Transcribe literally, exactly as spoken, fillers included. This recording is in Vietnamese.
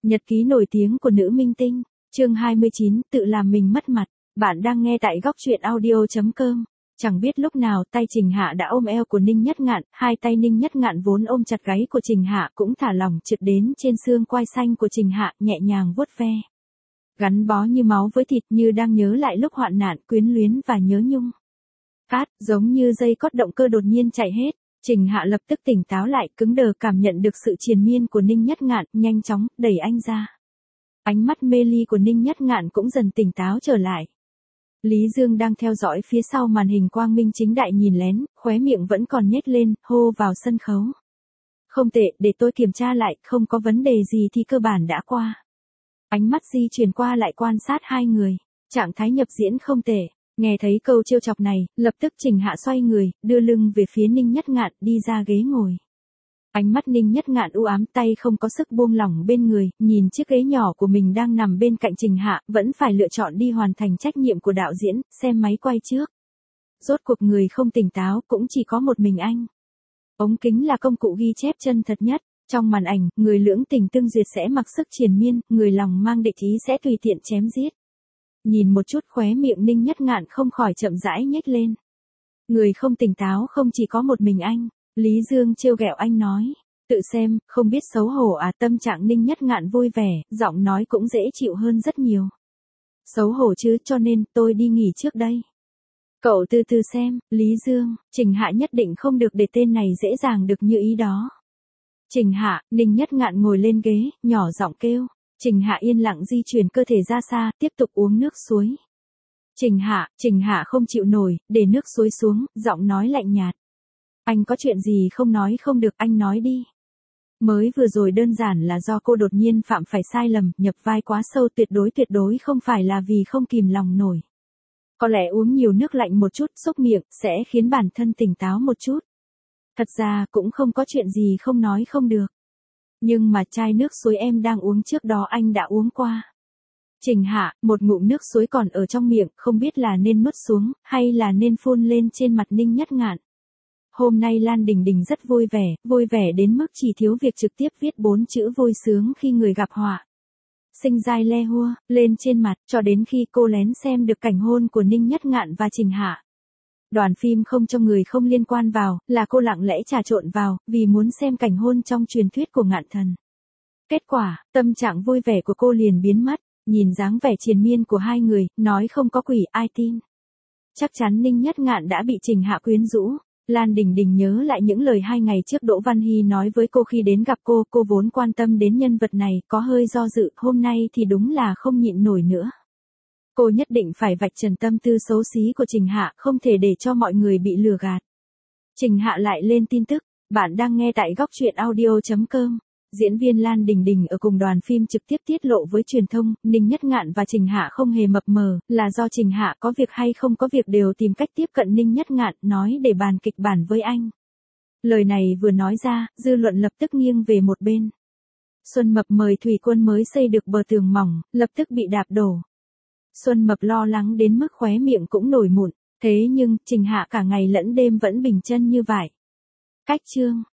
Nhật ký nổi tiếng của nữ minh tinh, chương hai mươi chín, tự làm mình mất mặt. Bạn đang nghe tại góc truyện audio chấm com. Chẳng biết lúc nào tay Trình Hạ đã ôm eo của Ninh Nhất Ngạn, hai tay Ninh Nhất Ngạn vốn ôm chặt gáy của Trình Hạ cũng thả lỏng trượt đến trên xương quai xanh của Trình Hạ, nhẹ nhàng vuốt ve. Gắn bó như máu với thịt, như đang nhớ lại lúc hoạn nạn, quyến luyến và nhớ nhung. Cát, giống như dây cót động cơ đột nhiên chạy hết. Trình Hạ lập tức tỉnh táo lại, cứng đờ cảm nhận được sự triền miên của Ninh Nhất Ngạn, nhanh chóng đẩy anh ra. Ánh mắt mê ly của Ninh Nhất Ngạn cũng dần tỉnh táo trở lại. Lý Dương đang theo dõi phía sau màn hình quang minh chính đại nhìn lén, khóe miệng vẫn còn nhếch lên, hô vào sân khấu. Không tệ, để tôi kiểm tra lại, không có vấn đề gì thì cơ bản đã qua. Ánh mắt di chuyển qua lại quan sát hai người, trạng thái nhập diễn không tệ. Nghe thấy câu trêu chọc này, lập tức Trình Hạ xoay người, đưa lưng về phía Ninh Nhất Ngạn, đi ra ghế ngồi. Ánh mắt Ninh Nhất Ngạn u ám, tay không có sức buông lỏng bên người, nhìn chiếc ghế nhỏ của mình đang nằm bên cạnh Trình Hạ, vẫn phải lựa chọn đi hoàn thành trách nhiệm của đạo diễn, xem máy quay trước. Rốt cuộc người không tỉnh táo cũng chỉ có một mình anh. Ống kính là công cụ ghi chép chân thật nhất. Trong màn ảnh, người lưỡng tình tương duyệt sẽ mặc sức triền miên, người lòng mang địch ý sẽ tùy tiện chém giết. Nhìn một chút khóe miệng Ninh Nhất Ngạn không khỏi chậm rãi nhếch lên. Người không tỉnh táo không chỉ có một mình anh, Lý Dương trêu ghẹo anh nói. Tự xem, không biết xấu hổ à. Tâm trạng Ninh Nhất Ngạn vui vẻ, giọng nói cũng dễ chịu hơn rất nhiều. Xấu hổ chứ, cho nên tôi đi nghỉ trước đây. Cậu từ từ xem, Lý Dương, Trình Hạ nhất định không được để tên này dễ dàng được như ý đó. Trình Hạ, Ninh Nhất Ngạn ngồi lên ghế, nhỏ giọng kêu. Trình Hạ yên lặng di chuyển cơ thể ra xa, tiếp tục uống nước suối. Trình Hạ, Trình Hạ không chịu nổi, để nước suối xuống, giọng nói lạnh nhạt. Anh có chuyện gì không nói không được, anh nói đi. Mới vừa rồi đơn giản là do cô đột nhiên phạm phải sai lầm, nhập vai quá sâu, tuyệt đối tuyệt đối không phải là vì không kìm lòng nổi. Có lẽ uống nhiều nước lạnh một chút, xúc miệng, sẽ khiến bản thân tỉnh táo một chút. Thật ra cũng không có chuyện gì không nói không được. Nhưng mà chai nước suối em đang uống trước đó anh đã uống qua. Trình Hạ, một ngụm nước suối còn ở trong miệng, không biết là nên nuốt xuống, hay là nên phun lên trên mặt Ninh Nhất Ngạn. Hôm nay Lan Đình Đình rất vui vẻ, vui vẻ đến mức chỉ thiếu việc trực tiếp viết bốn chữ vui sướng khi người gặp họa. Sinh dai le hua, lên trên mặt, cho đến khi cô lén xem được cảnh hôn của Ninh Nhất Ngạn và Trình Hạ. Đoàn phim không cho người không liên quan vào, là cô lặng lẽ trà trộn vào, vì muốn xem cảnh hôn trong truyền thuyết của Ngạn Thần. Kết quả, tâm trạng vui vẻ của cô liền biến mất, nhìn dáng vẻ triền miên của hai người, nói không có quỷ ai tin. Chắc chắn Ninh Nhất Ngạn đã bị Trình Hạ quyến rũ. Lan Đình Đình nhớ lại những lời hai ngày trước Đỗ Văn Hy nói với cô khi đến gặp cô, cô vốn quan tâm đến nhân vật này, có hơi do dự, hôm nay thì đúng là không nhịn nổi nữa. Cô nhất định phải vạch trần tâm tư xấu xí của Trình Hạ, không thể để cho mọi người bị lừa gạt. Trình Hạ lại lên tin tức, bạn đang nghe tại góc truyện audio chấm com. Diễn viên Lan Đình Đình ở cùng đoàn phim trực tiếp tiết lộ với truyền thông, Ninh Nhất Ngạn và Trình Hạ không hề mập mờ, là do Trình Hạ có việc hay không có việc đều tìm cách tiếp cận Ninh Nhất Ngạn, nói để bàn kịch bản với anh. Lời này vừa nói ra, dư luận lập tức nghiêng về một bên. Xuân Mập mời Thủy Quân mới xây được bờ tường mỏng, lập tức bị đạp đổ. Xuân Mập lo lắng đến mức khóe miệng cũng nổi mụn, thế nhưng, Trình Hạ cả ngày lẫn đêm vẫn bình chân như vậy. Cách chương